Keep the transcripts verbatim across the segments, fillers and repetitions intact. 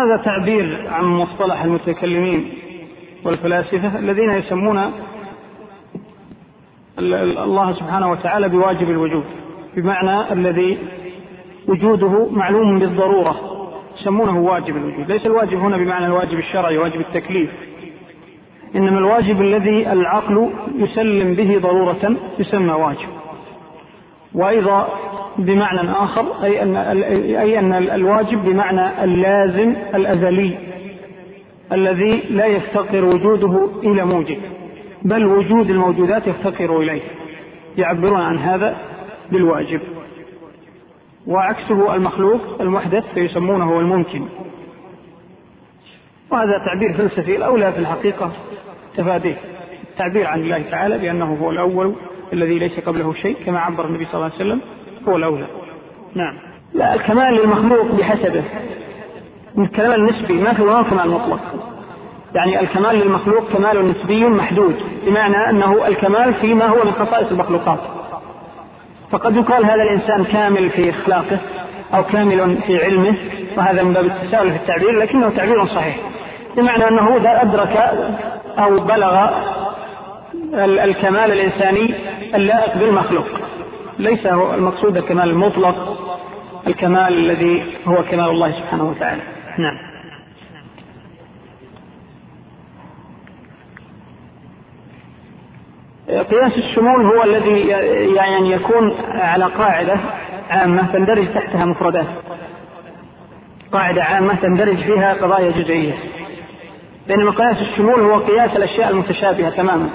هذا تعبير عن مصطلح المتكلمين والفلاسفة الذين يسمون الله سبحانه وتعالى بواجب الوجود، بمعنى الذي وجوده معلوم بالضرورة يسمونه واجب الوجود. ليس الواجب هنا بمعنى الواجب الشرعي واجب التكليف، إنما الواجب الذي العقل يسلم به ضرورة يسمى واجب. وأيضا بمعنى آخر أي أن, أي أن الواجب بمعنى اللازم الأزلي الذي لا يفتقر وجوده إلى موجب، بل وجود الموجودات يفتقر إليه، يعبرون عن هذا بالواجب. وعكسه المخلوق المحدث فيسمونه الممكن. وهذا تعبير فلسفي الأولى في الحقيقة تفاديه، التعبير عن الله تعالى بأنه هو الأول الذي ليس قبله شيء كما عبر النبي صلى الله عليه وسلم هو الأولى. نعم. لا، الكمال للمخلوق بحسبه، الكمال النسبي ما في ولا كمال مطلق. يعني الكمال للمخلوق كمال نسبي محدود، بمعنى أنه الكمال فيما هو من خصائص المخلوقات. فقد يقال هذا الإنسان كامل في إخلاقه أو كامل في علمه، وهذا من باب التساؤل في التعبير، لكنه تعبير صحيح، بمعنى أنه إذا أدرك أو بلغ الكمال الإنساني اللائق بالمخلوق. ليس هو المقصود الكمال المطلق، الكمال الذي هو كمال الله سبحانه وتعالى. نعم. قياس الشمول هو الذي يعني يكون على قاعدة عامة تندرج تحتها مفردات، قاعدة عامة تندرج فيها قضايا جزئية، بينما قياس الشمول هو قياس الأشياء المتشابهة تماما.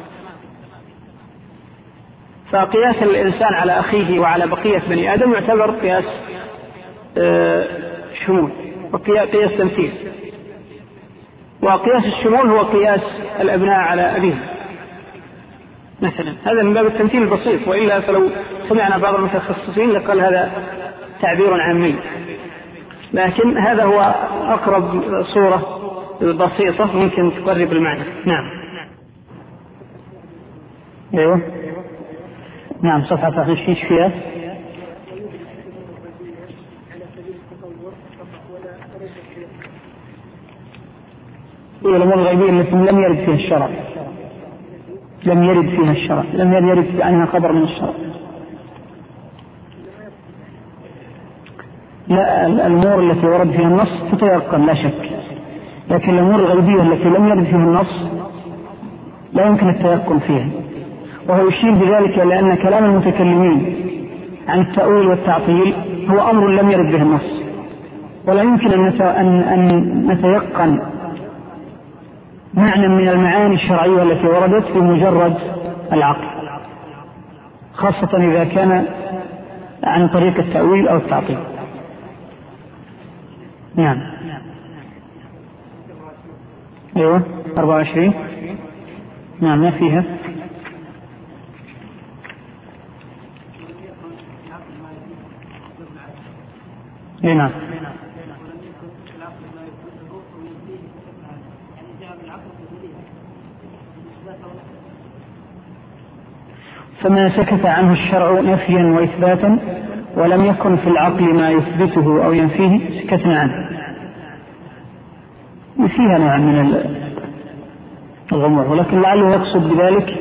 فقياس الإنسان على أخيه وعلى بقية بني آدم يعتبر قياس شمول وقياس تمثيل. وقياس الشمول هو قياس الأبناء على أبيهم مثلا، هذا من باب التمثيل البسيط، وإلا فلو سمعنا بعض المتخصصين لقال هذا تعبير عامي، لكن هذا هو أقرب صورة بسيطة ممكن تقرب المعنى. نعم. ايوه نعم. صفحة تخشيش فيها هي الأمور الغيبية التي لم يرد فيها الشرع، لم يرد فيها الشرع، لم يرد عنها خبر من الشرع. لا، الأمور التي ورد فيها النص تتيقن لا شك، لكن الأمور الغيبية التي لم يرد فيها النص لا يمكن التيقن فيها. وهو يشير بذلك لأن كلام المتكلمين عن التأويل والتعطيل هو أمر لم يرد به النص، ولا يمكن أن نتيقن معنى من المعاني الشرعية التي وردت بمجرد العقل، خاصة إذا كان عن طريق التأويل أو التعطيل. نعم. ايوه أربعة وعشرين. نعم ما فيها. نعم. فما سكت عنه الشرع نفيا وإثباتا ولم يكن في العقل ما يثبته أو ينفيه سكتنا عنه. فيها نوع من الغموض، ولكن لعله يقصد بذلك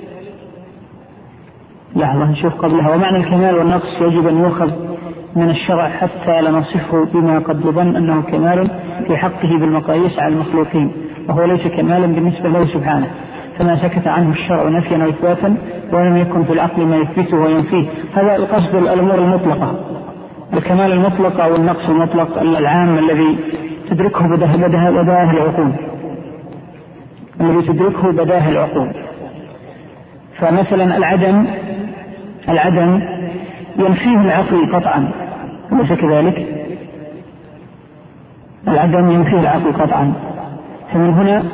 لحظة نشوف قبلها. ومعنى الكمال والنقص يجب أن يؤخذ من الشرع حتى لا نصفه بما قد يظن أنه كمال في حقه بالمقاييس على المخلوقين، وهو ليس كمالا بالنسبة له سبحانه. فما سكت عنه الشرع نفيا وإثباتا ولم يكن في العقل ما يثبته وينفيه. هذا القصد الأمور المطلقة، الكمال المطلق أو النقص المطلق العام الذي تدركه بداهة العقول، الذي تدركه بداهة العقول. فمثلا العدم العدم ينفيه العقل قطعا، أليس كذلك؟ العدم ينفيه العقل قطعا. فمن هنا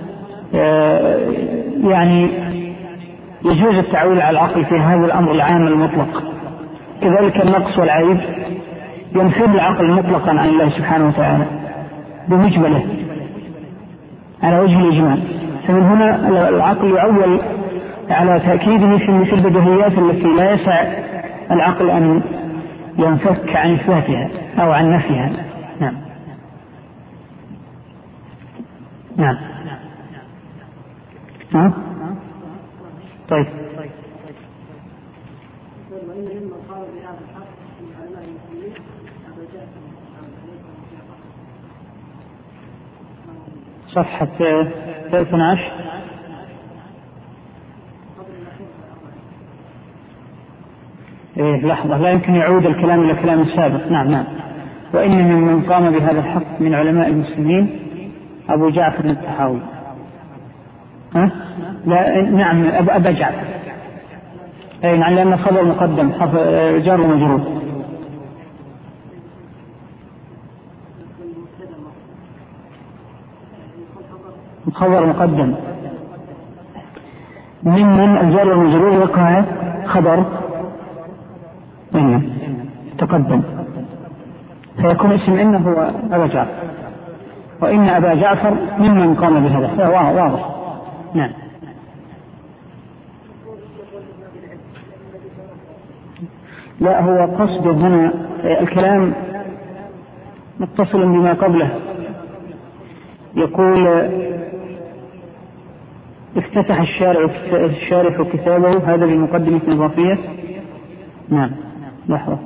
يعني يجوز التعويل على العقل في هذا الأمر العام المطلق. كذلك النقص والعيب ينفيه العقل مطلقا عن الله سبحانه وتعالى بمجمله على وجه الإجمال. فمن هنا العقل يعول على تأكيده في البديهيات التي لا يسع العقل أن ينفك عن إثباتها أو عن نفيها. نعم. نعم. ها؟ طيب. صفحة اثني عشر. إيه لحظة، لا يمكن يعود الكلام إلى كلام السابق. نعم نعم. وإن ممن قام بهذا الحق من علماء المسلمين أبو جعفر الطحاوي. ها؟ لا نعم أبا جعفر. أي نعم، لأن خبر مقدم جار ومجرور. خبر مقدم ممن الجار والمجرور وقع خبر إن تقدم، فيكون اسم إن هو أبا جعفر، وإن أبا جعفر ممن قام بهذا، فهو واضح. نعم. لا، هو قصده هنا الكلام متصل بما قبله. يقول افتتح الشارع الشارح كتابه هذا بمقدمة إضافية. نعم لحظة.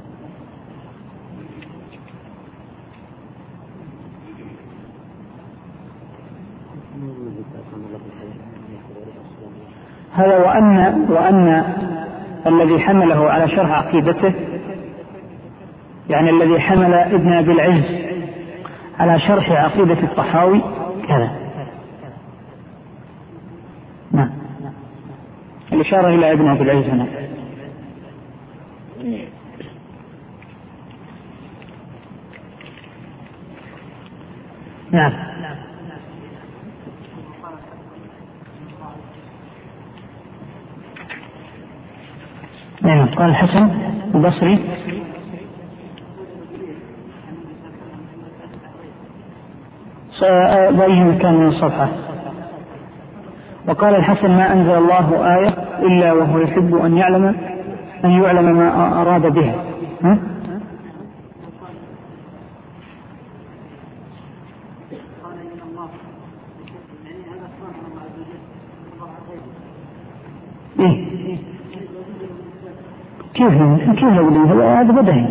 هذا وأن وأن الذي حمله على شرح عقيدته، يعني الذي حمل ابن أبي العز على شرح عقيدة الطحاوي كذا. نعم. الإشارة إلى ابن أبي العز هنا. نعم. نعم. قال الحسن البصري بأي مكان من الصفحة. وقال الحسن ما أنزل الله آية إلا وهو يحب أن يعلم أن يعلم ما أراد بها. ها؟ إيه؟ كيف كيف هذا بدهي.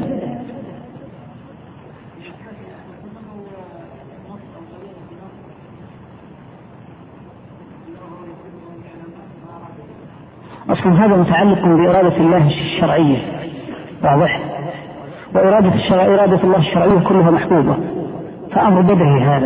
أصلا هذا متعلق بإرادة الله الشرعية، واضح، وإرادة الشرع إرادة الله الشرعية كلها محبوبة، فأمر بدهي هذا.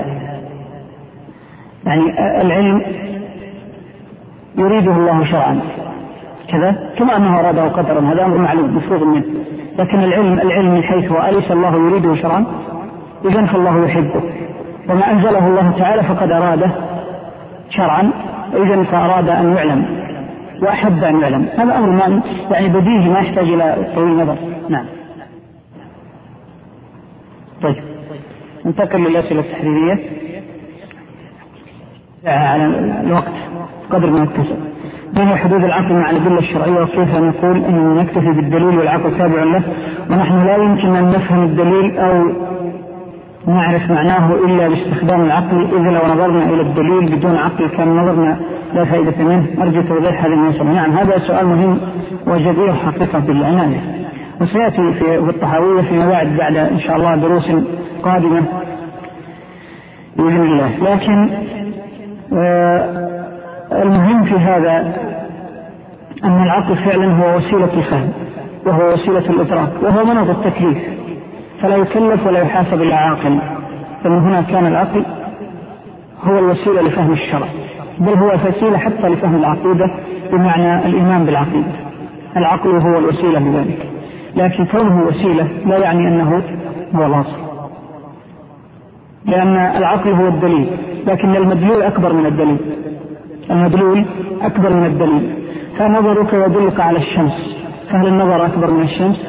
يعني العلم يريده الله شرعا كذا كما أنه أراده قدرا، هذا أمر معلوم مفروض منه. لكن العلم العلم من حيث أليس الله يريده شرعا، إذن فالله يحبه، وما أنزله الله تعالى فقد أراده شرعا، إذن فأراد أن يعلم وأحب أن يعلم. هذا أمر ما يعني بديهي ما يحتاج إلى طويل نظر. نعم. طيب ننتقل للأسئلة التحريرية على الوقت قدر ما يتسع. بين حدود العقل مع الأدلة الشرعية، وكيف نقول أنه نكتفي بالدليل والعقل تابع له، ونحن لا يمكن أن نفهم الدليل أو نعرف معناه إلا باستخدام العقل، إذا لو نظرنا إلى الدليل بدون عقل كان نظرنا لا فائدة منه. أرجو توضيح هذه المسألة. نعم هذا سؤال مهم وجدير حقيقة بالعناية، وسيأتي في الطحاوية فيما بعد بعد إن شاء الله دروس قادمة بإذن الله. لكن آه المهم في هذا أن العقل فعلا هو وسيلة الفهم، وهو وسيلة الإدراك، وهو مناط التكليف، فلا يكلف ولا يحاسب إلا عاقل. فمن هنا كان العقل هو الوسيلة لفهم الشرع، بل هو وسيلة حتى لفهم العقيدة بمعنى الإيمان بالعقيدة. العقل هو الوسيلة لذلك، لكن كونه وسيلة لا يعني أنه هو الأصل، لأن العقل هو الدليل، لكن المدلول أكبر من الدليل. المدلول أكبر من الدليل. فنظرك يدلك على الشمس، فهل النظر أكبر من الشمس؟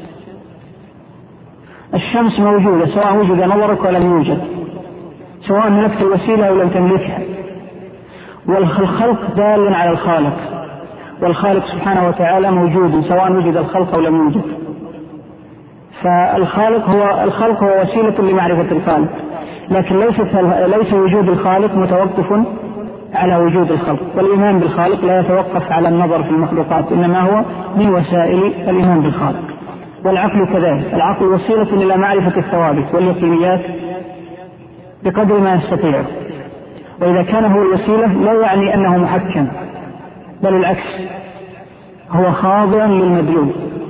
الشمس موجودة سواء وجد نظرك ولا يوجد، سواء ملكت الوسيلة أو لم تملكها. والخلق دال على الخالق، والخالق سبحانه وتعالى موجود سواء وجد الخلق أو لم يوجد. فالخالق هو الخلق هو وسيلة لمعرفة الخالق، لكن ليس ليس وجود الخالق متوقف على وجود الخلق، والإيمان بالخالق لا يتوقف على النظر في المخلوقات، إنما هو من وسائل الإيمان بالخالق. والعقل كذلك، العقل وسيلة إلى معرفة الثوابت واليقينيات بقدر ما يستطيع، وإذا كان هو الوسيلة لا يعني أنه محكم، بل العكس، هو خاضع للمدلول.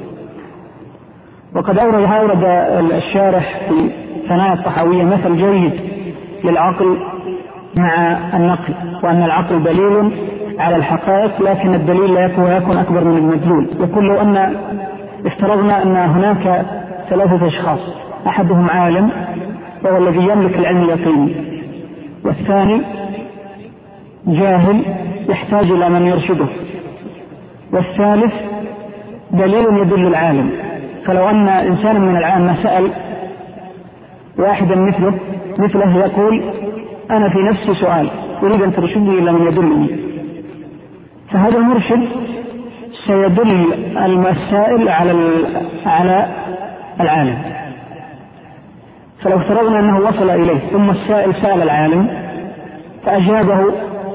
وقد أورد أورد الشارح في ثنايا الطحاوية مثل جيد للعقل مع النقل، وأن العقل دليل على الحقائق، لكن الدليل لا يكون يكون أكبر من المدلول. يقول لو أن افترضنا أن هناك ثلاثة أشخاص، أحدهم عالم وهو الذي يملك العلم اليقيني، والثاني جاهل يحتاج إلى من يرشده، والثالث دليل يدل العالم. فلو أن إنسان من العامة سأل واحدا مثله مثله يقول أنا في نفسي سؤال أريد أن ترشدني إلى من يدلني، فهذا المرشد سيدل السائل على على العالم. فلو افترضنا أنه وصل إليه ثم السائل سأل العالم فأجابه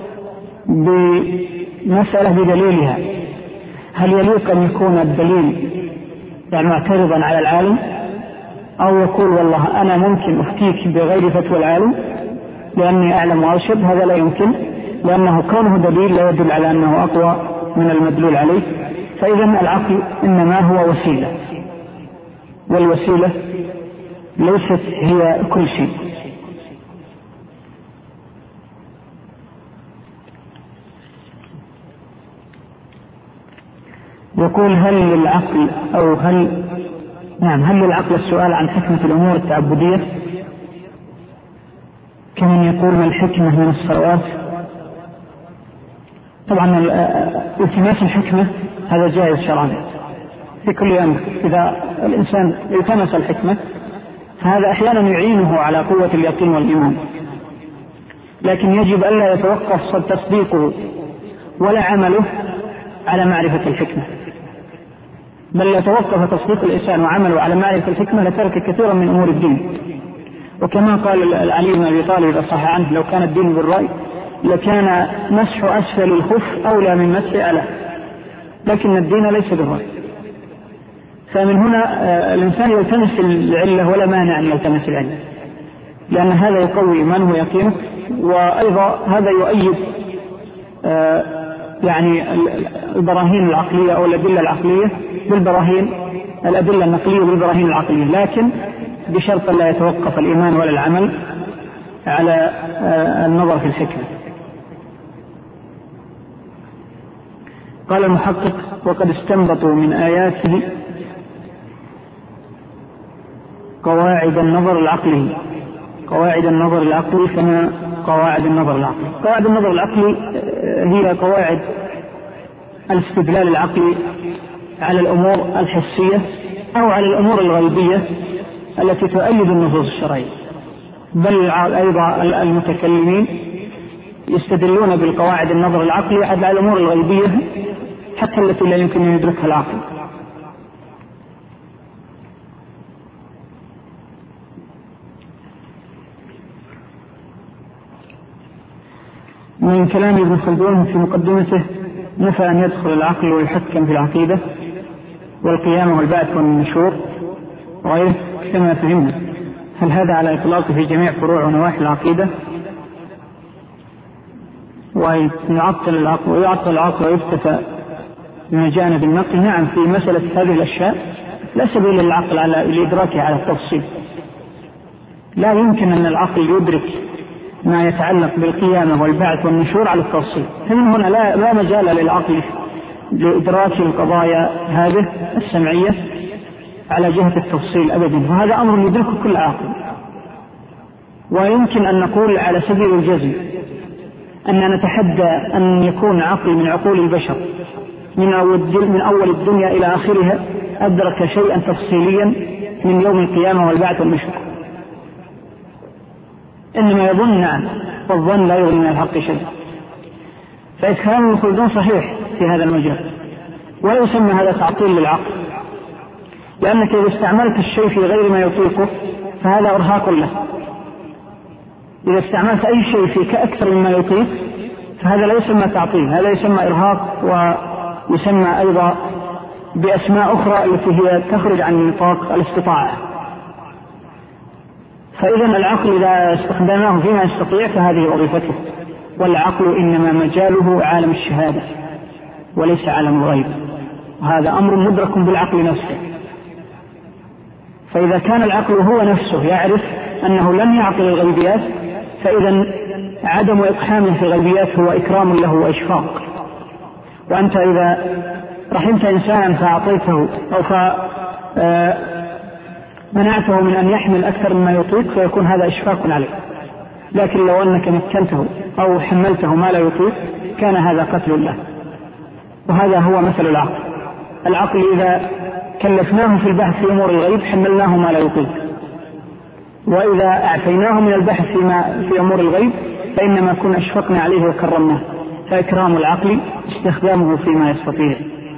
بمسألة بدليلها، هل يليق أن يكون الدليل يعني معترضا على العالم، أو يقول والله أنا ممكن أفتيك بغير فتوى العالم لأني أعلم وأرشد؟ هذا لا يمكن، لأنه كونه دليل لا يدل على أنه أقوى من المدلول عليه. فإذا العقل إنما هو وسيلة، والوسيلة ليست هي كل شيء. يقول هل للعقل أو هل نعم هل للعقل السؤال عن حكمة الأمور التعبدية، كمن يقول ما الحكمة من الصلوات؟ طبعا التماس الحكمة هذا جائز شرعا في كل أمر. إذا الإنسان التمس الحكمة فهذا أحيانا يعينه على قوة اليقين والإيمان، لكن يجب ألا يتوقف تصديقه ولا عمله على معرفة الحكمة، بل يتوقف تصديق الإنسان وعمله على معرفة الحكمة لترك كثيرا من أمور الدين. وكما قال علي بن أبي طالب إذا صح عنه لو كان الدين بالرأي لكان مسح أسفل الخف أولى من مسح أعلى، لكن الدين ليس بالرأي. فمن هنا الإنسان يلتمس العلة ولا مانع أن يلتمس العلة، لأن هذا يقوي إيمانه ويقينه، وأيضا هذا يؤيد يعني البراهين العقلية أو الأدلة العقلية بالبراهين الأدلة النقلية بالبراهين العقلية، لكن بشرط لا يتوقف الإيمان ولا العمل على النظر في الحكمة. قال المحقق وقد استنبطوا من آياته قواعد النظر العقلي قواعد النظر العقلي كما قواعد النظر العقلي قواعد النظر العقلي هي قواعد الاستدلال العقلي على الأمور الحسية أو على الأمور الغيبية التي تؤيد النصوص الشرعية، بل أيضا المتكلمين يستدلون بالقواعد النظر العقلي على الأمور الغيبية حتى التي لا يمكن أن يدركها العقل. من كلام ابن خلدون في مقدمته نفى أن يدخل العقل ويحكم في العقيدة والقيامة والبعث والنشور وغيره كما فهمنا. هل هذا على إطلاقه في جميع فروع ونواحي العقيدة ويعطل العقل ويعطل العقل ويفتتى بما جاءنا بالنقل؟ نعم، في مسألة هذه الأشياء لا سبيل للعقل على الإدراك على التفصيل، لا يمكن أن العقل يدرك ما يتعلق بالقيامة والبعث والنشور على التفصيل، فمن هنا لا, لا مجال للعقل لإدراك القضايا هذه السمعية على جهة التفصيل أبدا، وهذا أمر يدركه كل عاقل. ويمكن أن نقول على سبيل الجزم أن نتحدى أن يكون عقل من عقول البشر من من أول الدنيا إلى آخرها أدرك شيئا تفصيليا من يوم القيامة والبعث والنشور، إنما يظن. نعم، والظن لا يغني من الحق شيء. فإكرام ابن خلدون صحيح في هذا المجال، ولا يسمى هذا تعطيل للعقل، لأنك إذا استعملت الشيء في غير ما يطيقه فهذا إرهاق له، إذا استعملت أي شيء فيك أكثر مما يطيق فهذا لا يسمى تعطيل، هذا يسمى إرهاق، ويسمى أيضا بأسماء أخرى التي هي تخرج عن نطاق الاستطاعة. فإذا العقل إذا استخدمناه فيما يستطيع فهذه وظيفته، والعقل إنما مجاله عالم الشهادة وليس عالم الغيب، وهذا أمر مدرك بالعقل نفسه. فإذا كان العقل هو نفسه يعرف أنه لن يعقل الغيبيات، فإذا عدم إقحامه في الغيبيات هو إكرام له وإشفاق. وأنت إذا رحمت إنسانا فأعطيته أو فمنعته من أن يحمل أكثر مما يطيق فيكون هذا إشفاق عليه، لكن لو أنك مكنته أو حملته ما لا يطيق كان هذا قتل له. وهذا هو مثل العقل. العقل إذا كلفناه في البحث في أمور الغيب حملناه ما لا يطيق، وإذا أعفيناه من البحث فيما في أمور الغيب فإنما كنا أشفقنا عليه وكرمناه. فإكرام العقل استخدامه فيما يستطيع.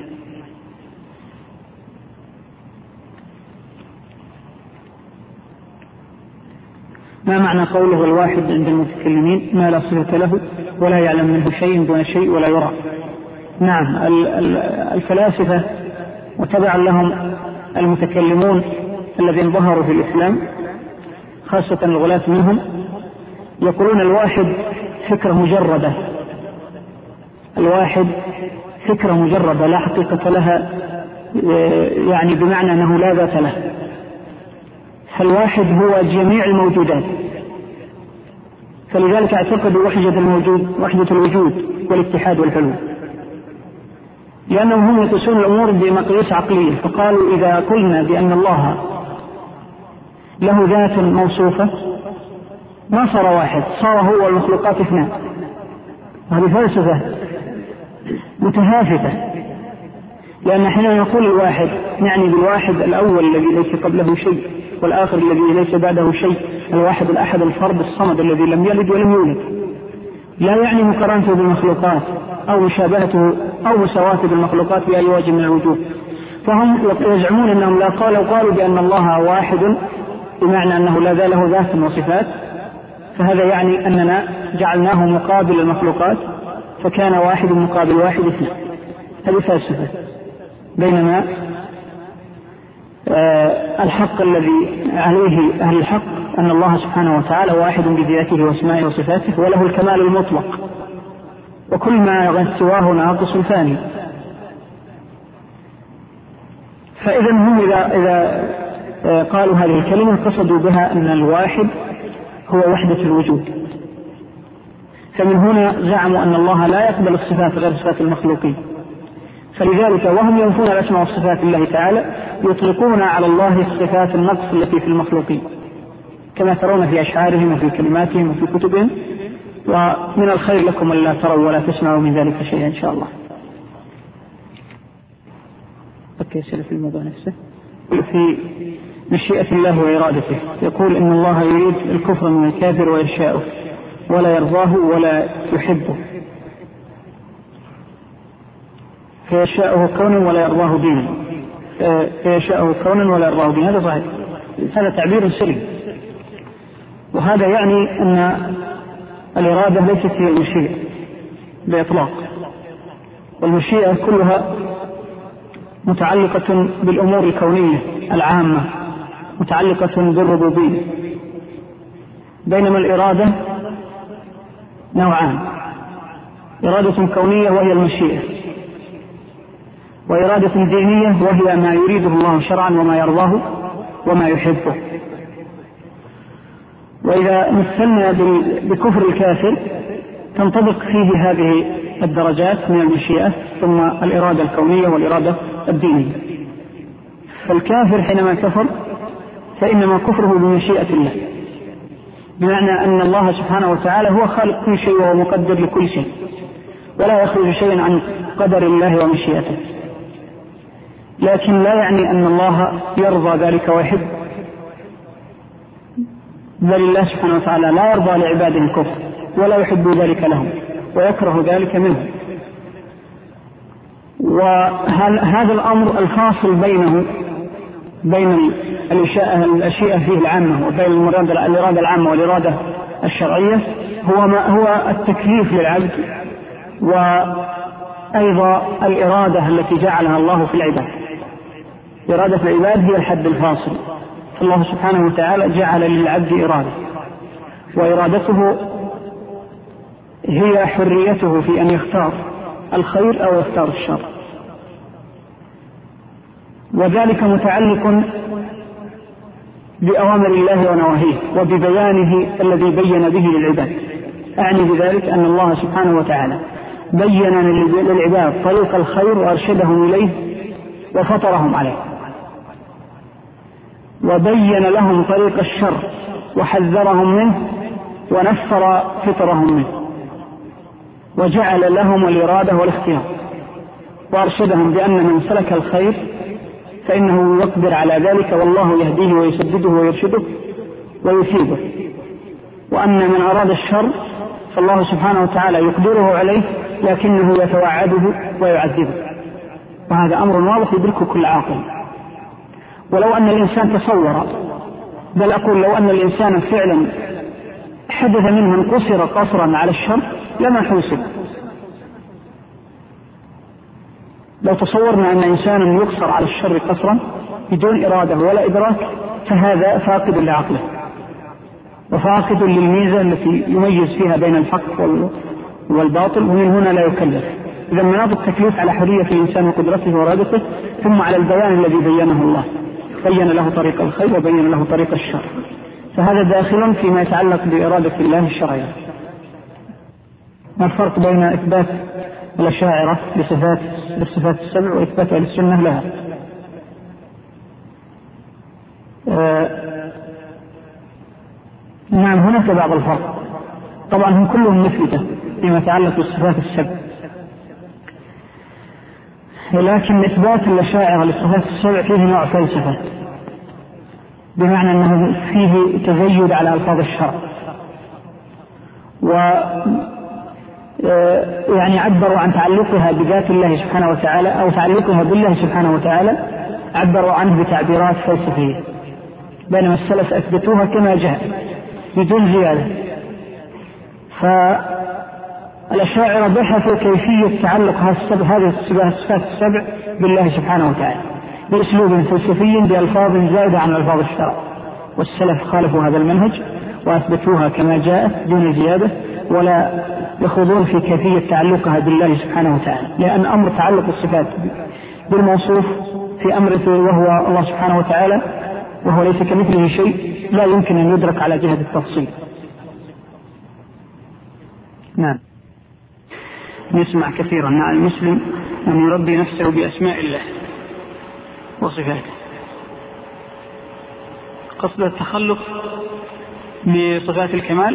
ما معنى قوله الواحد عند المتكلمين ما لا صفة له ولا يعلم منه شيء دون شيء ولا يرى؟ نعم، الفلاسفة وتبع لهم المتكلمون الذين ظهروا في الإسلام خاصة الغلاة منهم يقولون الواحد فكرة مجردة، الواحد فكرة مجردة لا حقيقة لها، يعني بمعنى أنه لا ذات له. فالواحد هو جميع الموجودات، فلذلك اعتقدوا وحدة الموجود وحدة الوجود والاتحاد والحلول، لأنهم هم يقيسون الأمور بمقاييس عقلية. فقالوا إذا قلنا بأن الله له ذات موصوفة ما صار واحد، صار هو والمخلوقات اثنان. هذه فلسفة متهافتة، لأن حين نقول الواحد يعني بالواحد الأول الذي ليس قبله شيء والآخر الذي ليس بعده شيء، الواحد الأحد الفرد الصمد الذي لم يلد ولم يولد، لا يعني مقارنته بالمخلوقات أو مشابهته أو مساواته بالمخلوقات بأي وجه من الوجوه. فهم يزعمون أنهم لا قالوا قالوا بأن الله واحد بمعنى أنه لا له ذات وصفات، فهذا يعني أننا جعلناه مقابل المخلوقات فكان واحد مقابل واحد اثنين. هذه فلسفة. بينما آه الحق الذي عليه أهل الحق أن الله سبحانه وتعالى واحد بذاته واسمائه وصفاته وله الكمال المطلق، وكل ما سواه ناقص ثاني. فإذا هم إذا, إذا آه قالوا هذه الكلمة قصدوا بها أن الواحد هو وحدة الوجود. فمن هنا زعموا أن الله لا يقبل الصفات غير صفات المخلوقين، فلذلك وهم ينفون الأسماء والصفات الله تعالى يطلقون على الله الصفات النقص التي في المخلوقين كما ترون في أشعارهم وفي كلماتهم وفي كتبهم. ومن الخير لكم ألا تروا ولا تسمعوا من ذلك شيئا إن شاء الله. أكيد في الموضوع نفسه في مشيئة الله وإرادته يقول إن الله يريد الكفر من الكافر وإرشاؤه ولا يرضاه ولا يحبه، فيشاءه كونا ولا يرضاه دينا، فيشاءه كونا ولا يرضاه دينا. هذا صحيح، هذا تعبير سري، وهذا يعني أن الإرادة ليست هي المشيئة بإطلاق، والمشيئة كلها متعلقة بالأمور الكونية العامة متعلقة بالربوبية، بينما الإرادة نوعان: إرادة كونية وهي المشيئة، وإرادة دينية وهي ما يريده الله شرعا وما يرضاه وما يحبه. وإذا مثلنا بكفر الكافر تنطبق فيه هذه الدرجات من المشيئة ثم الإرادة الكونية والإرادة الدينية. فالكافر حينما كفر فإنما كفره بمشيئة الله، بمعنى أن الله سبحانه وتعالى هو خالق كل شيء وهو مقدر لكل شيء، ولا يخرج شيئا عن قدر الله ومشيئته، لكن لا يعني أن الله يرضى ذلك ويحب، بل الله سبحانه وتعالى لا يرضى لعباده الكفر ولا يحب ذلك لهم ويكره ذلك منهم. وهذا الأمر الفاصل بينه بين الأشياء فيه العامة وبين الإرادة العامة والإرادة الشرعية هو ما هو التكليف للعبد، وأيضا الإرادة التي جعلها الله في العباد. إرادة العباد هي الحد الفاصل، الله سبحانه وتعالى جعل للعبد إرادة، وإرادته هي حريته في أن يختار الخير أو يختار الشر، وذلك متعلق بأوامر الله ونواهيه وببيانه الذي بين به للعباد. أعني بذلك أن الله سبحانه وتعالى بين للعباد طريق الخير وأرشدهم إليه وفطرهم عليه، وبين لهم طريق الشر وحذرهم منه ونفر فطرهم منه، وجعل لهم الإرادة والاختيار، وأرشدهم بأن من سلك الخير فإنه يقدر على ذلك، والله يهديه ويسدده ويرشده ويثيبه، وأن من أراد الشر فالله سبحانه وتعالى يقدره عليه لكنه يتوعده ويعذبه، وهذا أمر واضح يدركه كل عاقل. ولو أن الإنسان تصور، بل أقول لو أن الإنسان فعلا حدث منه انقصر قصرا على الشر لما حوسب. لو تصورنا أن إنسانا يقصر على الشر قصرا بدون إرادة ولا إدراك فهذا فاقد لعقله وفاقد للميزة التي يميز فيها بين الحق والباطل، ومن هنا لا يكلف. إذا مناط التكليف على حرية الإنسان وقدرته وإرادته، ثم على البيان الذي بينه الله، بين له طريق الخير وبين له طريق الشر، فهذا داخل فيما يتعلق بإرادة الله الشرعية. ما الفرق بين إثبات الأشاعرة لصفات للصفات السبع وإثبات أهل السنة لها؟ آه نعم هناك بعض الفرق، طبعا هم كلهم مثبتة فيما يتعلق بالصفات السبع، ولكن إثبات الأشاعرة للصفات السبع فيه نوع فلسفة، بمعنى أنه فيه تزيد على ألفاظ الشرع، و يعني عبروا عن تعلقها بذات الله سبحانه وتعالى أو تعلقها بالله سبحانه وتعالى، عبروا عنه بتعبيرات فلسفية، بينما السلف أثبتوها كما جاء بدون زيادة. فالأشاعرة بحثوا كيفية تعلق هذه الصفات السبع بالله سبحانه وتعالى بأسلوب فلسفي بألفاظ زائدة عن ألفاظ الشرع، والسلف خالفوا هذا المنهج وأثبتوها كما جاءت دون زيادة، ولا يخوضون في كيفية تعلقها بالله سبحانه وتعالى، لأن أمر تعلق الصفات بالموصوف في أمره وهو الله سبحانه وتعالى وهو ليس كمثله شيء لا يمكن أن يدرك على جهة التفصيل. نعم نسمع كثيرا عن المسلم أن يربي نفسه بأسماء الله وصفاته، قصد التخلق بصفات الكمال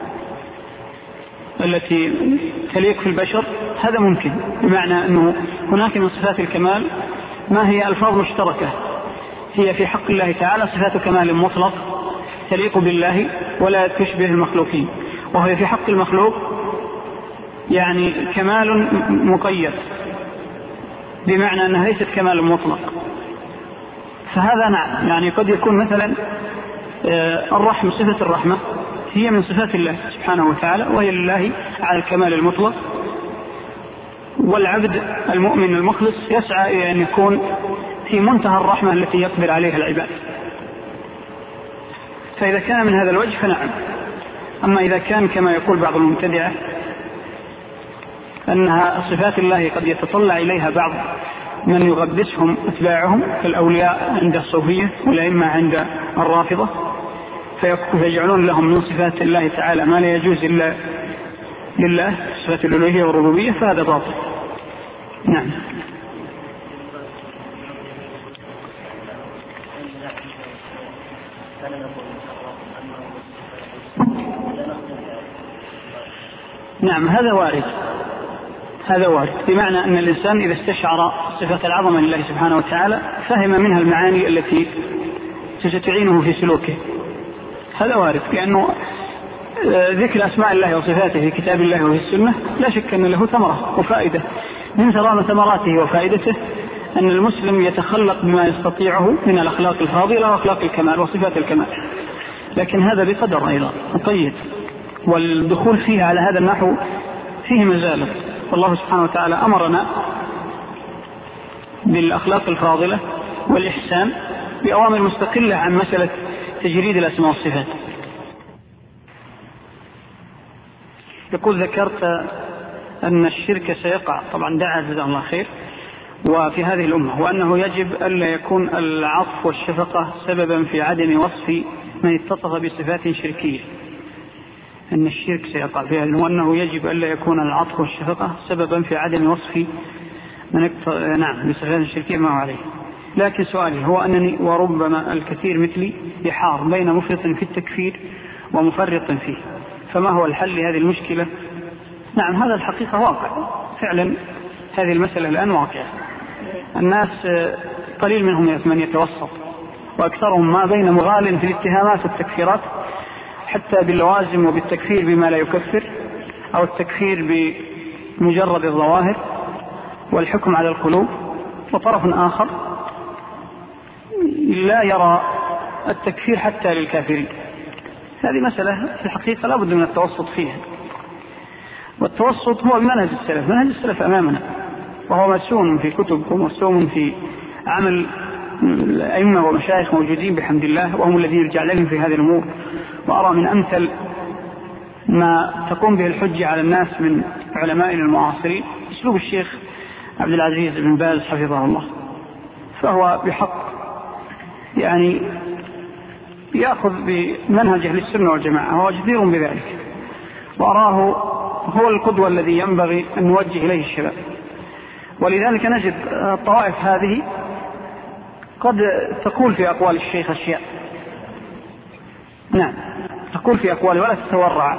التي تليق في البشر، هذا ممكن، بمعنى أنه هناك من صفات الكمال ما هي ألفاظ مشتركة، هي في حق الله تعالى صفات كمال مطلق تليق بالله ولا تشبه المخلوقين، وهي في حق المخلوق يعني كمال مقيد، بمعنى أنها ليست كمال مطلق. فهذا نعم، يعني قد يكون مثلا الرحمة، صفة الرحمة هي من صفات الله سبحانه وتعالى وهي لله على الكمال المطلق، والعبد المؤمن المخلص يسعى إلى أن يكون في منتهى الرحمة التي يقدر عليها العباد. فإذا كان من هذا الوجه فنعم. أما إذا كان كما يقول بعض المبتدعة أنها صفات الله قد يتطلع إليها بعض من يغبسهم أتباعهم كالأولياء عند الصوفية والأئمة عند الرافضة، فيجعلون لهم من صفات الله تعالى ما لا يجوز إلا لله، صفات الألوهية والربوبية، فهذا باطل. نعم. نعم هذا وارد، هذا وارد، بمعنى أن الإنسان إذا استشعر صفة العظمة لله سبحانه وتعالى فهم منها المعاني التي ستعينه في سلوكه، هذا وارد، لأنه ذكر أسماء الله وصفاته في كتاب الله وفي السنة لا شك أن له ثمرة وفائدة. من ثمراته وفائدته أن المسلم يتخلق بما يستطيعه من الأخلاق الفاضلة وأخلاق الكمال وصفات الكمال، لكن هذا بقدر أيضا مقيد، والدخول فيها على هذا النحو فيه مزالة. والله سبحانه وتعالى أمرنا بالأخلاق الفاضلة والإحسان بأوامر مستقلة عن مسألة تجريد الأسماء والصفات. يقول ذكرت أن الشرك سيقع، طبعا دعا جزاه الله خير، وفي هذه الأمة، وأنه يجب ألا يكون العطف والشفقة سببا في عدم وصف من اتصف بصفات شركية. أن الشرك سيقع فيها، وأنه يجب ألا يكون العطف والشفقة سببا في عدم وصف من اكت... نعم بصفات شركية ما هو عليه. لكن سؤالي هو أنني وربما الكثير مثلي يحار بين مفرط في التكفير ومفرط فيه، فما هو الحل لهذه المشكلة؟ نعم هذا الحقيقة واقع فعلا، هذه المسألة الآن واقعة. الناس قليل منهم من يتوسط، وأكثرهم ما بين مغال في الاتهامات والتكفيرات، حتى باللوازم وبالتكفير بما لا يكفر، أو التكفير بمجرد الظواهر والحكم على القلوب، وطرف آخر لا يرى التكفير حتى للكافرين. هذه مسألة في الحقيقة لا بد من التوسط فيها، والتوسط هو منهج السلف، منهج السلف أمامنا، وهو مرسوم في كتب ومرسوم في عمل الأئمة ومشايخ موجودين بحمد الله، وهم الذين يرجع لهم في هذه الأمور. وأرى من أمثل ما تقوم به الحجة على الناس من علمائنا المعاصرين أسلوب الشيخ عبد العزيز بن باز حفظه الله، فهو بحق يعني يأخذ بمنهج أهل السنة والجماعة، هو جدير بذلك، وأراه هو القدوة الذي ينبغي أن نوجه إليه الشباب. ولذلك نجد الطوائف هذه قد تقول في أقوال الشيخ أشياء، نعم تقول في أقواله ولا تتورع.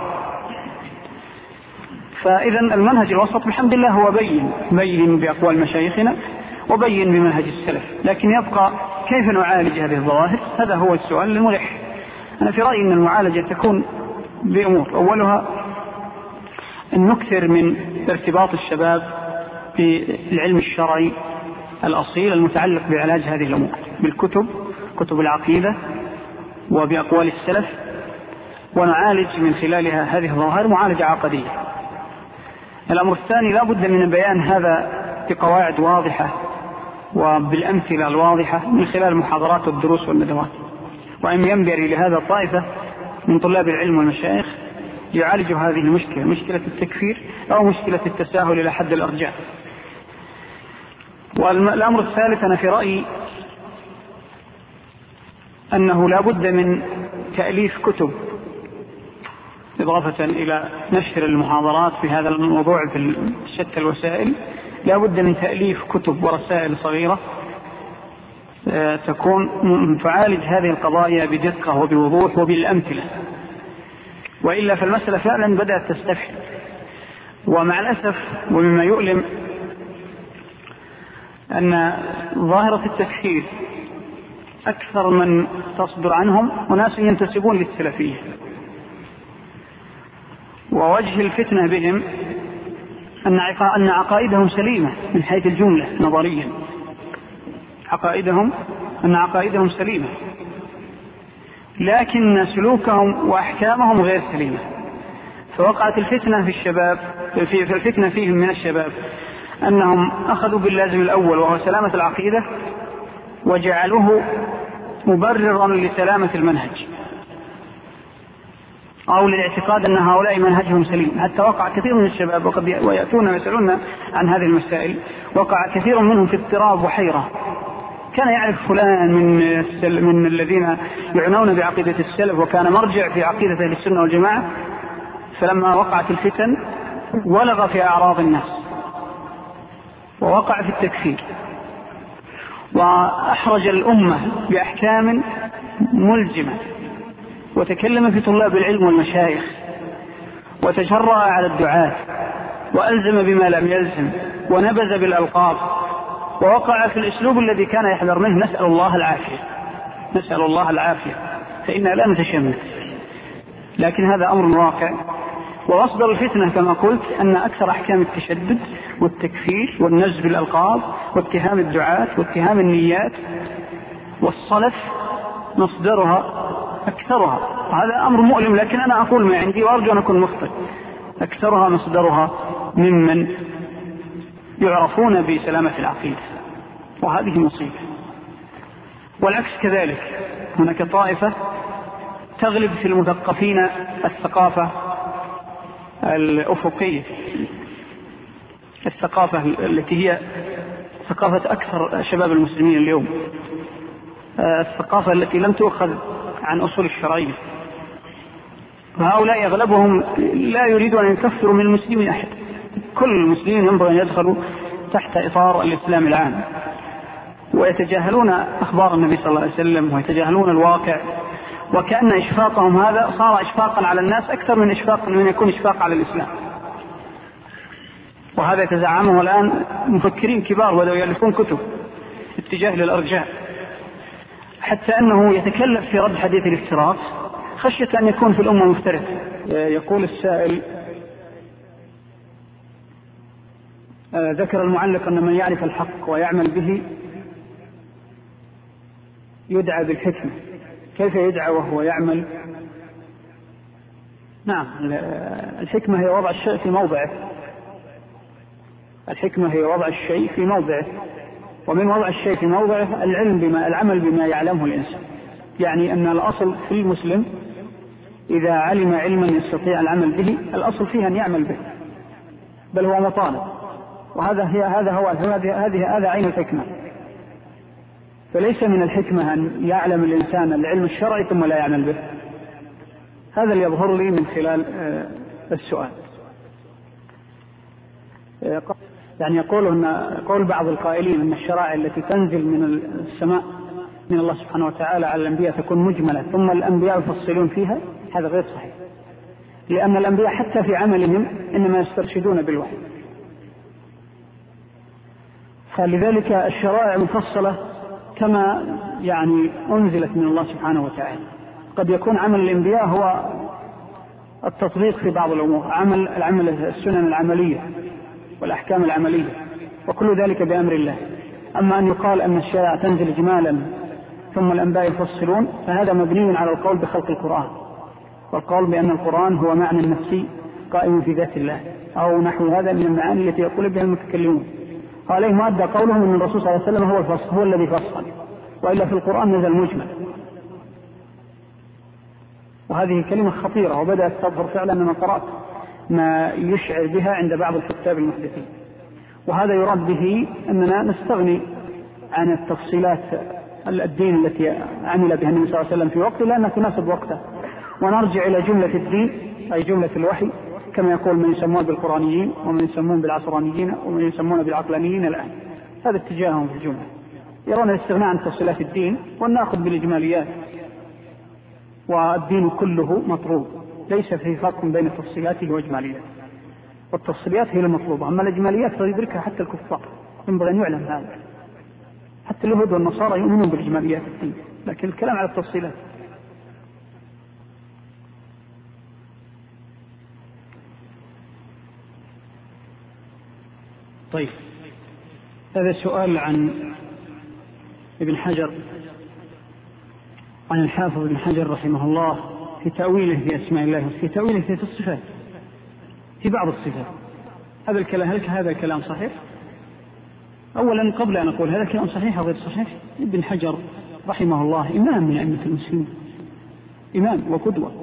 فإذا المنهج الوسط بحمد الله هو بين بين بأقوال مشايخنا وبين بمنهج السلف، لكن يبقى كيف نعالج هذه الظواهر؟ هذا هو السؤال الملح. أنا في رأيي أن المعالجة تكون بأمور، أولها أن نكثر من ارتباط الشباب بالعلم الشرعي الأصيل المتعلق بعلاج هذه الأمور، بالكتب، كتب العقيدة، وبأقوال السلف، ونعالج من خلالها هذه الظواهر معالجة عقدية. الأمر الثاني لا بد من بيان هذا بقواعد واضحة وبالأمثلة الواضحة من خلال المحاضرات والدروس والندوات، وأن ينبغي لهذا طائفة من طلاب العلم والمشايخ يعالجوا هذه المشكلة، مشكلة التكفير أو مشكلة التساهل إلى حد الأرجاء. والأمر الثالث أنا في رأيي أنه لا بد من تأليف كتب، إضافة إلى نشر المحاضرات في هذا الموضوع في شتى الوسائل، لا بد من تأليف كتب ورسائل صغيرة تكون تعالج هذه القضايا بدقة وبوضوح وبالأمثلة، وإلا فالمسألة فعلا بدأت تستفحل. ومع الأسف ومما يؤلم أن ظاهرة التكفير أكثر من تصدر عنهم وناس ينتسبون للسلفية، ووجه الفتنة بهم أن عقائدهم سليمة من حيث الجملة نظريا، عقائدهم أن عقائدهم سليمة، لكن سلوكهم وأحكامهم غير سليمة. فوقعت الفتنة في الشباب، في الفتنة فيهم من الشباب أنهم أخذوا باللازم الأول وهو سلامة العقيدة، وجعلوه مبررا لسلامة المنهج أو للاعتقاد أن هؤلاء منهجهم سليم. حتى وقع كثير من الشباب وقد ويأتون ويسألون عن هذه المسائل، وقع كثير منهم في اضطراب وحيرة. كان يعرف فلان من من الذين يعنون بعقيدة السلف وكان مرجع في عقيدة أهل السنة والجماعة، فلما وقعت الفتن ولغ في أعراض الناس ووقع في التكفير، وأحرج الأمة بأحكام ملزمة، وتكلم في طلاب العلم والمشايخ، وتجرأ على الدعاة، وألزم بما لم يلزم، ونبذ بالألقاب، ووقع في الأسلوب الذي كان يحذر منه. نسأل الله العافية، نسأل الله العافية، فإننا لا نتشمل، لكن هذا أمر واقع. ومصدر الفتنة كما قلت أن أكثر أحكام التشدد والتكفير والنزع بالألقاب واتهام الدعاة واتهام النيات والصلف مصدرها أكثرها، هذا أمر مؤلم لكن أنا أقول ما عندي وأرجو أن أكون مخطئ، أكثرها مصدرها ممن يعرفون بسلامة العقيدة، وهذه مصيبة. والعكس كذلك، هناك طائفة تغلب في المثقفين الثقافة الأفقية، الثقافة التي هي ثقافة أكثر شباب المسلمين اليوم، الثقافة التي لم تؤخذ عن أصول الشرعية. فهؤلاء أغلبهم لا يريدون أن يكفروا من المسلمين أحد، كل المسلمين ينبغي أن يدخلوا تحت إطار الإسلام العام، ويتجاهلون أخبار النبي صلى الله عليه وسلم ويتجاهلون الواقع، وكأن إشفاقهم هذا صار إشفاقا على الناس أكثر من إشفاق من يكون إشفاق على الإسلام. وهذا يتزعمه الآن مفكرين كبار بدأوا يألفون كتب اتجاه للأرجاء، حتى أنه يتكلف في رد حديث الافتراق خشية أن يكون في الأمة مفترق. يقول السائل: ذكر المعلق أن من يعرف الحق ويعمل به يدعى بالحكمة، كيف يدعى وهو يعمل؟ نعم، الحكمة هي وضع الشيء في موضعه، الحكمة هي وضع الشيء في موضعه، ومن وضع الشيء في موضعه العلم بما العمل بما يعلمه الإنسان. يعني أن الأصل في المسلم إذا علم علما يستطيع العمل به، الأصل فيه أن يعمل به، بل هو مطالب، وهذا هي هذا هو هذه هذه هذا عين الحكمة. فليس من الحكمة أن يعلم الإنسان العلم الشرعي ثم لا يعمل به. هذا اللي يظهر لي من خلال السؤال. يعني يقول أن قول بعض القائلين أن الشرائع التي تنزل من السماء من الله سبحانه وتعالى على الأنبياء تكون مجملة ثم الأنبياء يفصلون فيها، هذا غير صحيح، لأن الأنبياء حتى في عملهم إنما يسترشدون بالوحي، فلذلك الشرائع مفصلة كما يعني أنزلت من الله سبحانه وتعالى. قد يكون عمل الأنبياء هو التطبيق في بعض الأمور، عمل العمل السنن العملية والأحكام العملية، وكل ذلك بأمر الله. أما أن يقال أن الشرائع تنزل إجمالا ثم الأنبياء يفصلون، فهذا مبني على القول بخلق القرآن، والقول بأن القرآن هو معنى نفسي قائم في ذات الله، أو نحو هذا من المعاني التي يقول بها المتكلمون. عليه ما أدى قولهم أن الرسول صلى الله عليه وسلم هو الفصل، هو الذي فصل، وإلا في القرآن نزل مجمل. وهذه كلمة خطيرة، وبدأت تظهر فعلا أن قرأت ما يشعر بها عند بعض الكتاب المحدثين. وهذا يراد به أننا نستغني عن التفصيلات الدين التي عمل بها النبي صلى الله عليه وسلم في وقته لأنها تناسب وقته، ونرجع إلى جملة الدين أي جملة الوحي، كما يقول من يسمون بالقرآنيين ومن يسمون بالعصرانيين ومن يسمون بالعقلانيين الآن. هذا اتجاههم في الجملة، يرون الاستغناء عن تفصيلات الدين والناخذ بالإجماليات، والدين كله مطلوب، ليس فيه فرق بين تفصيلاته وإجمالياته، والتفصيلات هي المطلوبة، أما الإجماليات فيدركها حتى الكفار، ينبغي أن يعلم هذا. حتى اليهود والنصارى يؤمنون بالإجماليات الدين، لكن الكلام على التفصيلات. طيب، هذا سؤال عن ابن حجر، عن الحافظ ابن حجر رحمه الله في تأويله في أسماء الله، في تأويله في الصفات، في بعض الصفات. هذا الكلام هل هذا الكلام صحيح؟ أولا قبل أن أقول هذا كلام صحيح أو غير صحيح، ابن حجر رحمه الله إمام من أئمة المسلمين، إمام وقدوة،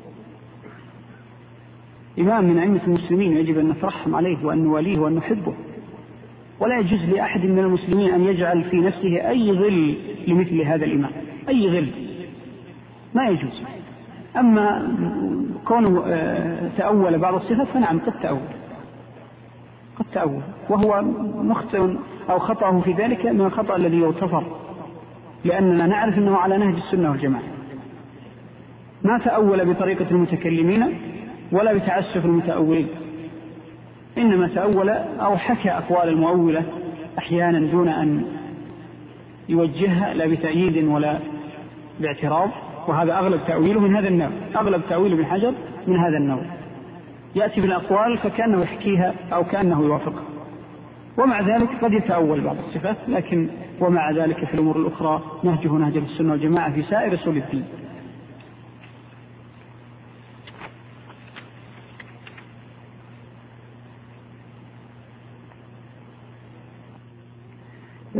إمام من أئمة المسلمين، يجب أن نترحم عليه وأن نواليه وأن نحبه، ولا يجوز لأحد من المسلمين أن يجعل في نفسه أي ظل لمثل هذا الإمام، أي ظل ما يجوز. أما كونه تأول بعض الصفات فنعم قد تأول، قد تأول، وهو مخطئ أو خطأه في ذلك من الخطأ الذي يغتفر، لأننا نعرف أنه على نهج السنة والجماعة، ما تأول بطريقة المتكلمين ولا بتعسف المتأولين، إنما تأول أو حكى أقوال المؤولة أحيانا دون أن يوجهها لا بتأييد ولا باعتراض، وهذا أغلب تأويله من هذا النوع، أغلب تأويل ابن حجر من هذا النوع، يأتي بالأقوال فكأنه يحكيها أو كأنه يوافقها، ومع ذلك قد يتأول بعض الصفات، لكن ومع ذلك في الأمور الأخرى نهجه نهج السنة والجماعة في سائر أصول الدين.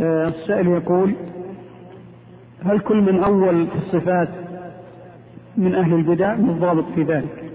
السائل يقول: هل كل من أول في الصفات من أهل البدع بالضابط في ذلك؟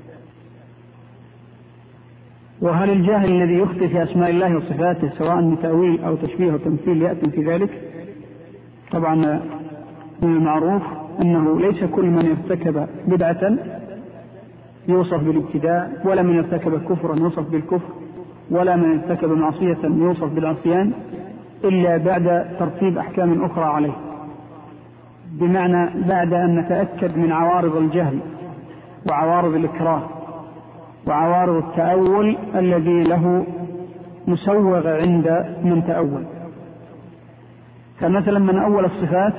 وهل الجاهل الذي يخطئ في أسماء الله وصفاته سواء من تأويل أو تشبيه أو تمثيل يأتي في ذلك؟ طبعا من المعروف أنه ليس كل من ارتكب بدعة يوصف بالابتداع، ولا من ارتكب كفرا يوصف بالكفر، ولا من ارتكب معصية يوصف بالعصيان، إلا بعد ترتيب أحكام أخرى عليه، بمعنى بعد أن نتأكد من عوارض الجهل وعوارض الإكراه وعوارض التأول الذي له مسوغ عند من تأول. فمثلا من أول الصفات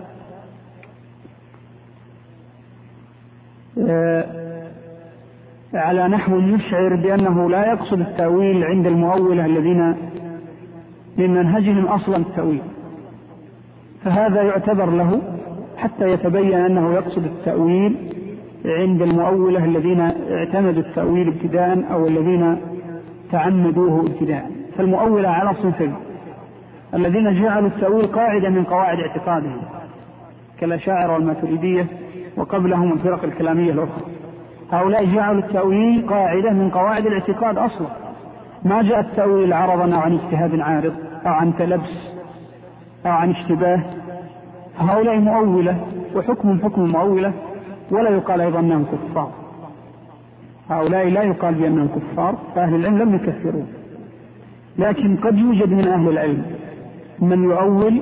على نحو يشعر بأنه لا يقصد التأويل عند المؤولة الذين من منهجهم أصلا التأويل، فهذا يعتبر له حتى يتبين أنه يقصد التأويل عند المؤولة الذين اعتمدوا التأويل ابتداء أو الذين تعمدوه ابتداء. فالمؤولة على صنفين: الذين جعلوا التأويل قاعدة من قواعد اعتقادهم كالأشاعرة والماتريدية وقبلهم الفرق الكلامية الأخرى، هؤلاء جعلوا التأويل قاعدة من قواعد الاعتقاد أصلا، ما جاء التأويل عرضا أو عن اجتهاد عارض أو عن تلبس أو عن اشتباه. هؤلاء مؤولة وحكم حكم مؤولة، ولا يقال أيضا أنهم كفار. هؤلاء لا يقال بأنهم كفار، فأهل العلم لم يكفرون، لكن قد يوجد من أهل العلم من يؤول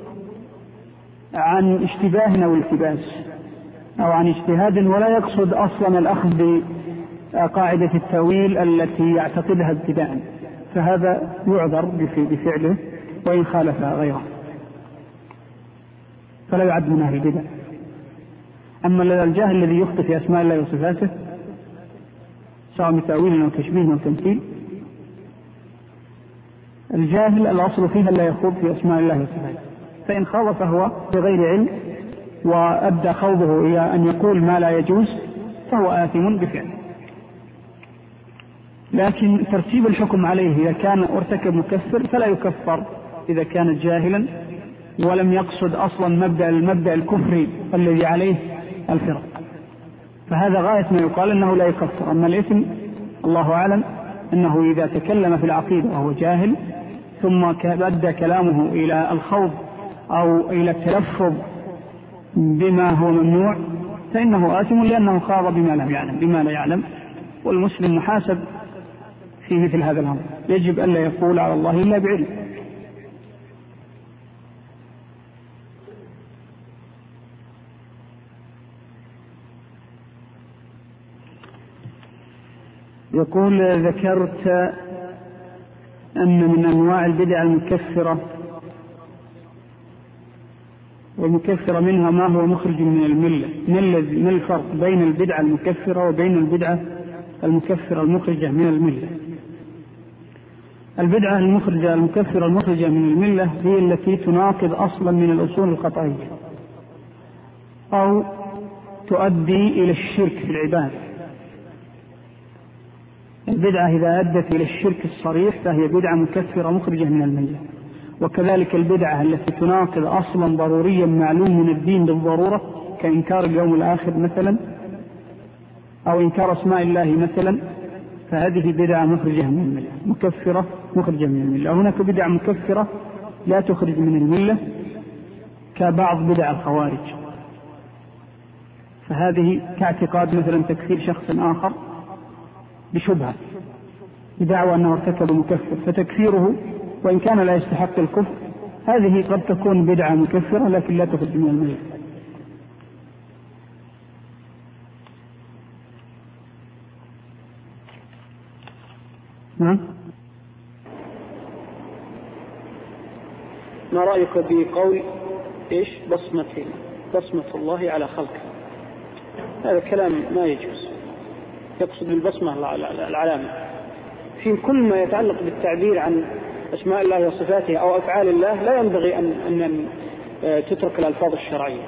عن اشتباه أو التباس أو عن اجتهاد ولا يقصد أصلا الأخذ بقاعدة التأويل التي يعتقدها ابتداء، فهذا يعذر بفعله وإن خالفها غيره، فلا يعد من أهل البدع. أما الجاهل الذي يخطئ في أسماء الله وصفاته سواء بتأويل أو تشبيه أو تمثيل، الجاهل الأصل فيها لا يخوض في أسماء الله وصفاته، فإن خاض فهو بغير علم وأبدى خوضه إلى أن يقول ما لا يجوز فهو آثم بفعله. لكن ترتيب الحكم عليه إذا كان ارتكب مكفر فلا يكفر إذا كان جاهلا ولم يقصد أصلا مبدأ المبدأ الكفري الذي عليه الفرق، فهذا غاية ما يقال أنه لا يكفر. أما الإثم الله أعلم أنه إذا تكلم في العقيدة وهو جاهل ثم بدأ كلامه إلى الخوض أو إلى التلفظ بما هو ممنوع فإنه آثم، لأنه خاض بما لم يعلم بما لا يعلم، والمسلم محاسب في مثل هذا الأمر، يجب أن لا يقول على الله إلا بعلم. يقول: ذكرت أن من أنواع البدع المكفرة والمكفرة منها ما هو مخرج من الملة، ما الفرق بين البدعة المكفرة وبين البدعة المكفرة المخرجة من الملة؟ البدعة المخرجة المكفرة المخرجة من الملة هي التي تناقض أصلا من الأصول القطعية أو تؤدي إلى الشرك في العبادة. البدعة إذا أدت إلى الشرك الصريح فهي بدعة مكفرة مخرجة من الملة، وكذلك البدعة التي تناقض أصلا ضروريا معلوم من الدين بالضرورة كإنكار اليوم الآخر مثلا أو إنكار أسماء الله مثلا، فهذه بدعة مخرجة من الملة مكفرة مخرجة من الملة. هناك بدعة مكفرة لا تخرج من الملة كبعض بدع الخوارج، فهذه كاعتقاد مثلا تكفير شخص آخر بشبهة بدعوى أنه ارتكب مكفر، فتكفيره وإن كان لا يستحق الكفر هذه قد تكون بدعة مكفرة لكن لا تخرج من الملة. نعم. ما رأيك بقول إيش بصمة بصمة الله على خلقه؟ هذا كلام ما يجوز، يقصد بالبصمة العلامة في كل ما يتعلق بالتعبير عن أسماء الله وصفاته أو أفعال الله. لا ينبغي أن, أن تترك الألفاظ الشرعية،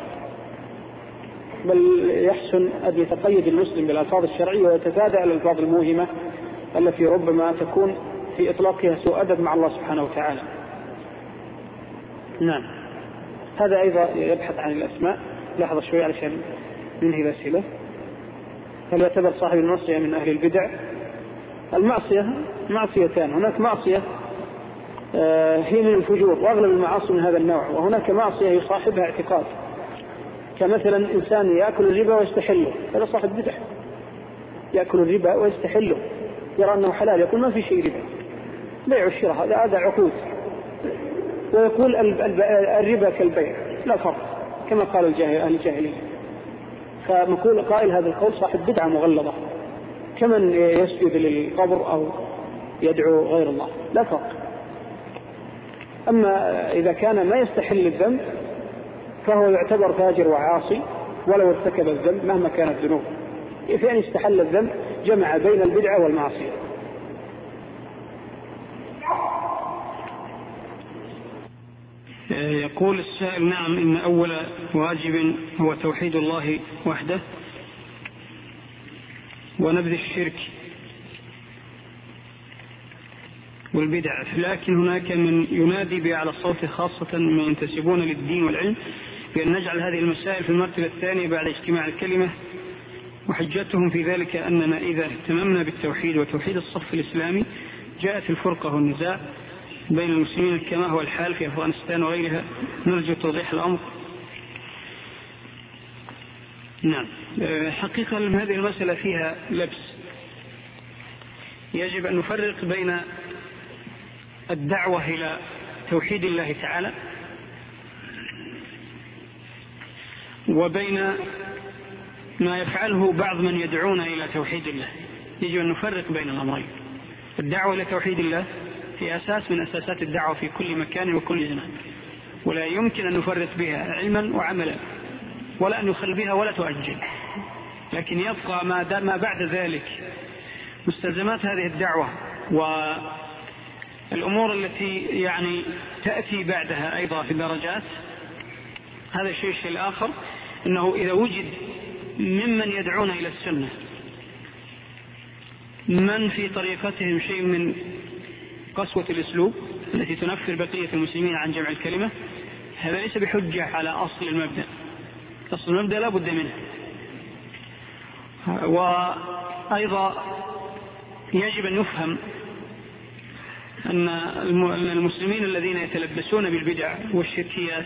بل يحسن أن يتقيد المسلم بالألفاظ الشرعية ويتفادى الألفاظ الموهمة التي ربما تكون في إطلاقها سوء أدب مع الله سبحانه وتعالى. نعم. هذا أيضا يبحث عن الأسماء. لحظة شوي علشان ننهي الأسئلة. هل يعتبر صاحب المعصية من أهل البدع؟ المعصية معصيتان، هناك معصية هي من الفجور وأغلب المعاصي من هذا النوع، وهناك معصية يصاحبها اعتقاد، كمثلا إنسان يأكل الربا ويستحله، هذا صاحب بدع، يأكل الربا ويستحله، يرى أنه حلال، يقول ما في شيء ربا، بيع الشراء هذا عقود، ويقول الربا كالبيع لا فرق كما قال أهل الجاهلية. فنقول قائل هذا القول صاحب بدعة مغلظة، كمن يسجد للقبر أو يدعو غير الله، لا فرق. أما إذا كان ما يستحل الذنب فهو يعتبر فاجر وعاصي ولو ارتكب الذنب مهما كانت ذنوبه، فإن استحل الذنب جمع بين البدعة والمعصية. يقول السائل: نعم، إن أول واجب هو توحيد الله وحده ونبذ الشرك والبدع، لكن هناك من ينادي بأعلى الصوت خاصة من ينتسبون للدين والعلم بأن نجعل هذه المسائل في المرتبة الثانية بعد اجتماع الكلمة، وحجتهم في ذلك أننا إذا اهتممنا بالتوحيد وتوحيد الصف الإسلامي جاءت الفرقة والنزاع بين المسلمين كما هو الحال في أفغانستان وغيرها. نرجو توضيح الأمر. نعم، حقيقة هذه المسألة فيها لبس. يجب أن نفرق بين الدعوة إلى توحيد الله تعالى وبين ما يفعله بعض من يدعون إلى توحيد الله. يجب أن نفرق بين الأمرين. الدعوة إلى توحيد الله في أساس من أساسات الدعوة في كل مكان وكل زمان، ولا يمكن أن نفرق بها علما وعملا، ولا أن نخل بها ولا تؤجل، لكن يبقى ما بعد ذلك مستلزمات هذه الدعوة والأمور التي يعني تأتي بعدها أيضا في درجات. هذا الشيء. الشيء الآخر أنه إذا وجد ممن يدعون إلى السنة من في طريقتهم شيء من قسوة الأسلوب التي تنفر بقية المسلمين عن جمع الكلمة، هذا ليس بحجة على أصل المبدأ. أصل المبدأ لا بد منه. وأيضا يجب أن يفهم أن المسلمين الذين يتلبسون بالبدع والشركيات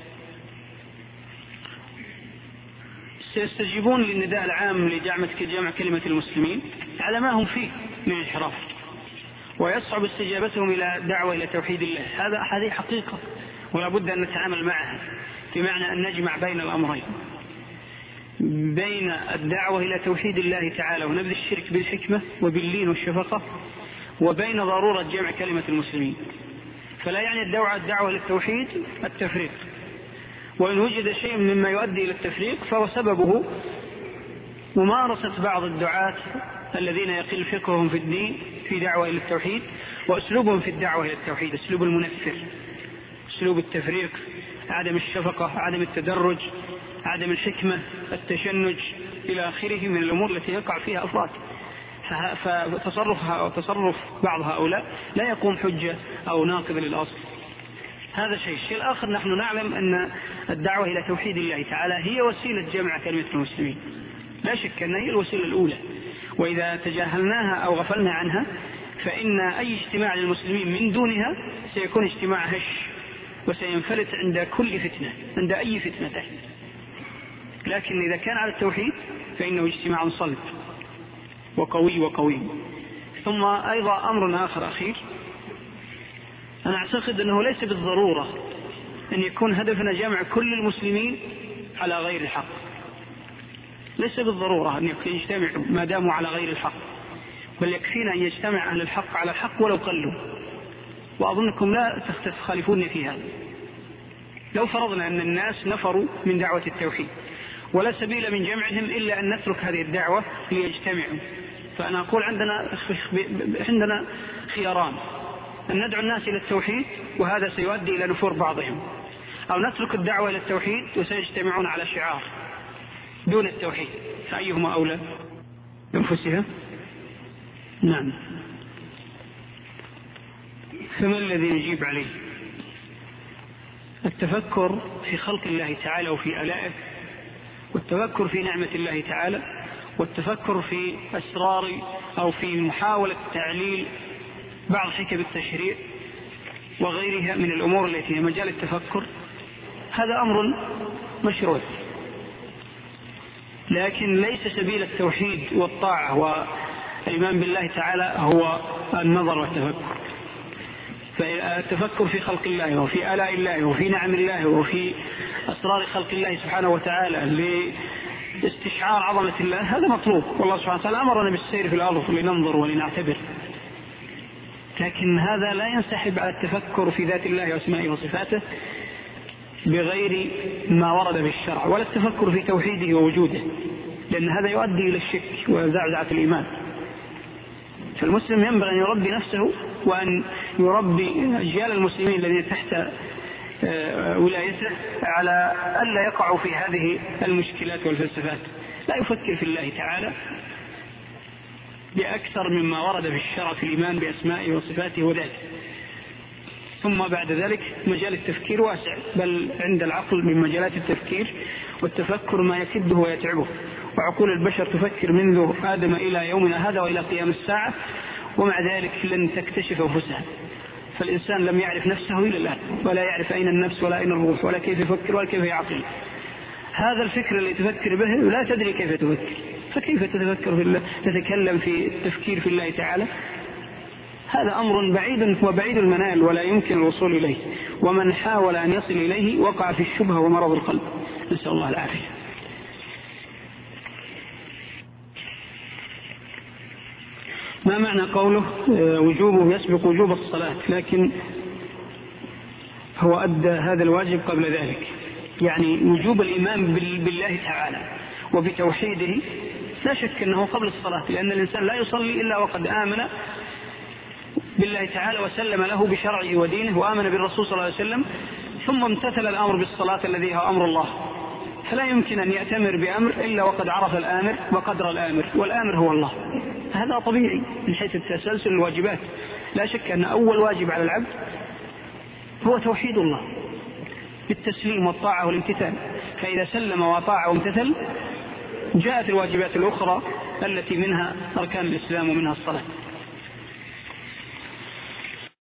سيستجيبون للنداء العام لجمع كلمة المسلمين على ما هم فيه من انحراف، ويصعب استجابتهم إلى دعوة إلى توحيد الله. هذا هذه حقيقة ولا بد أن نتعامل معها، في معنى أن نجمع بين الأمرين، بين الدعوة إلى توحيد الله تعالى ونبذ الشرك بالحكمة وباللين والشفقة، وبين ضرورة جمع كلمة المسلمين. فلا يعني الدعوة الدعوة للتوحيد التفريق، وإن وجد شيء مما يؤدي إلى التفريق فهو سببه ممارسة بعض الدعاة الذين يقل فقههم في الدين في دعوة إلى التوحيد، وأسلوبهم في الدعوة إلى التوحيد أسلوب المنفر، أسلوب التفريق، عدم الشفقة، عدم التدرج، عدم الحكمة، التشنج إلى آخره من الأمور التي يقع فيها أفراد. فتصرفها وتصرف بعض هؤلاء لا يقوم حجة أو ناقض للأصل. هذا شيء. الشيء الآخر، نحن نعلم أن الدعوة إلى توحيد الله تعالى هي وسيلة جمع كلمة المسلمين، لا شك أنها هي الوسيلة الأولى، وإذا تجاهلناها أو غفلنا عنها فإن أي اجتماع للمسلمين من دونها سيكون اجتماع هش، وسينفلت عند كل فتنة، عند أي فتنة تحت. لكن إذا كان على التوحيد فإنه اجتماع صلب وقوي وقوي. ثم أيضا أمر آخر أخير، أنا أعتقد أنه ليس بالضرورة أن يكون هدفنا جمع كل المسلمين على غير الحق، ليس بالضرورة أن يجتمعوا ما داموا على غير الحق، بل يكفينا أن يجتمع أهل الحق على الحق ولو قلوا. وأظنكم لا تخالفوني في هذا. لو فرضنا أن الناس نفروا من دعوة التوحيد ولا سبيل من جمعهم إلا أن نترك هذه الدعوة ليجتمعوا، فأنا أقول عندنا عندنا خياران: أن ندعو الناس إلى التوحيد وهذا سيؤدي إلى نفور بعضهم، أو نترك الدعوة إلى التوحيد وسيجتمعون على شعار دون التوحيد، فأيهما أولى بأنفسها؟ نعم. فما الذي نجيب عليه؟ التفكر في خلق الله تعالى وفي آلائه، والتفكر في نعمة الله تعالى، والتفكر في أسرار أو في محاولة تعليل بعض حكم التشريع وغيرها من الأمور التي هي مجال التفكر، هذا أمر مشروع، لكن ليس سبيل التوحيد والطاعة والإيمان بالله تعالى هو النظر والتفكر. فالتفكر في خلق الله وفي آلاء الله وفي نعم الله وفي أسرار خلق الله سبحانه وتعالى لاستشعار عظمة الله هذا مطلوب، والله سبحانه وتعالى أمرنا بالسير في الأرض لننظر ولنعتبر، لكن هذا لا ينسحب على التفكر في ذات الله واسمائه وصفاته بغير ما ورد بالشرع، ولا التفكر في توحيده ووجوده، لأن هذا يؤدي إلى الشك وزعزعة الإيمان. فالمسلم ينبغي أن يربي نفسه وأن يربي أجيال المسلمين الذين تحت ولايته على ألا يقعوا في هذه المشكلات والفلسفات، لا يفكر في الله تعالى بأكثر مما ورد في الشرع في الإيمان بأسمائه وصفاته وذاته. ثم بعد ذلك مجال التفكير واسع، بل عند العقل من مجالات التفكير والتفكر ما يكده ويتعبه، وعقول البشر تفكر منذ آدم إلى يومنا هذا وإلى قيام الساعة، ومع ذلك لن تكتشف أنفسها. فالإنسان لم يعرف نفسه إلى الآن، ولا يعرف أين النفس ولا أين الروح ولا كيف يفكر ولا كيف يعقل. هذا الفكر اللي تفكر به لا تدري كيف تفكر، فكيف تتفكر في الله، تتكلم في التفكير في الله تعالى؟ هذا أمر بعيد وبعيد المنال ولا يمكن الوصول إليه، ومن حاول أن يصل إليه وقع في الشبهة ومرض القلب، نسأل الله العافية. ما معنى قوله وجوبه يسبق وجوب الصلاة، لكن هو أدى هذا الواجب قبل ذلك؟ يعني وجوب الإيمان بالله تعالى وبتوحيده لا شك أنه قبل الصلاة، لأن الإنسان لا يصلي إلا وقد آمن بالله تعالى وسلم له بشرعه ودينه وآمن بالرسول صلى الله عليه وسلم، ثم امتثل الأمر بالصلاة الذي هو أمر الله. فلا يمكن أن يأتمر بأمر إلا وقد عرف الآمر وقدر الآمر، والآمر هو الله. هذا طبيعي من حيث تسلسل الواجبات. لا شك أن أول واجب على العبد هو توحيد الله بالتسليم والطاعة والامتثال، فإذا سلم وطاع وامتثل جاءت الواجبات الأخرى التي منها أركان الإسلام ومنها الصلاة.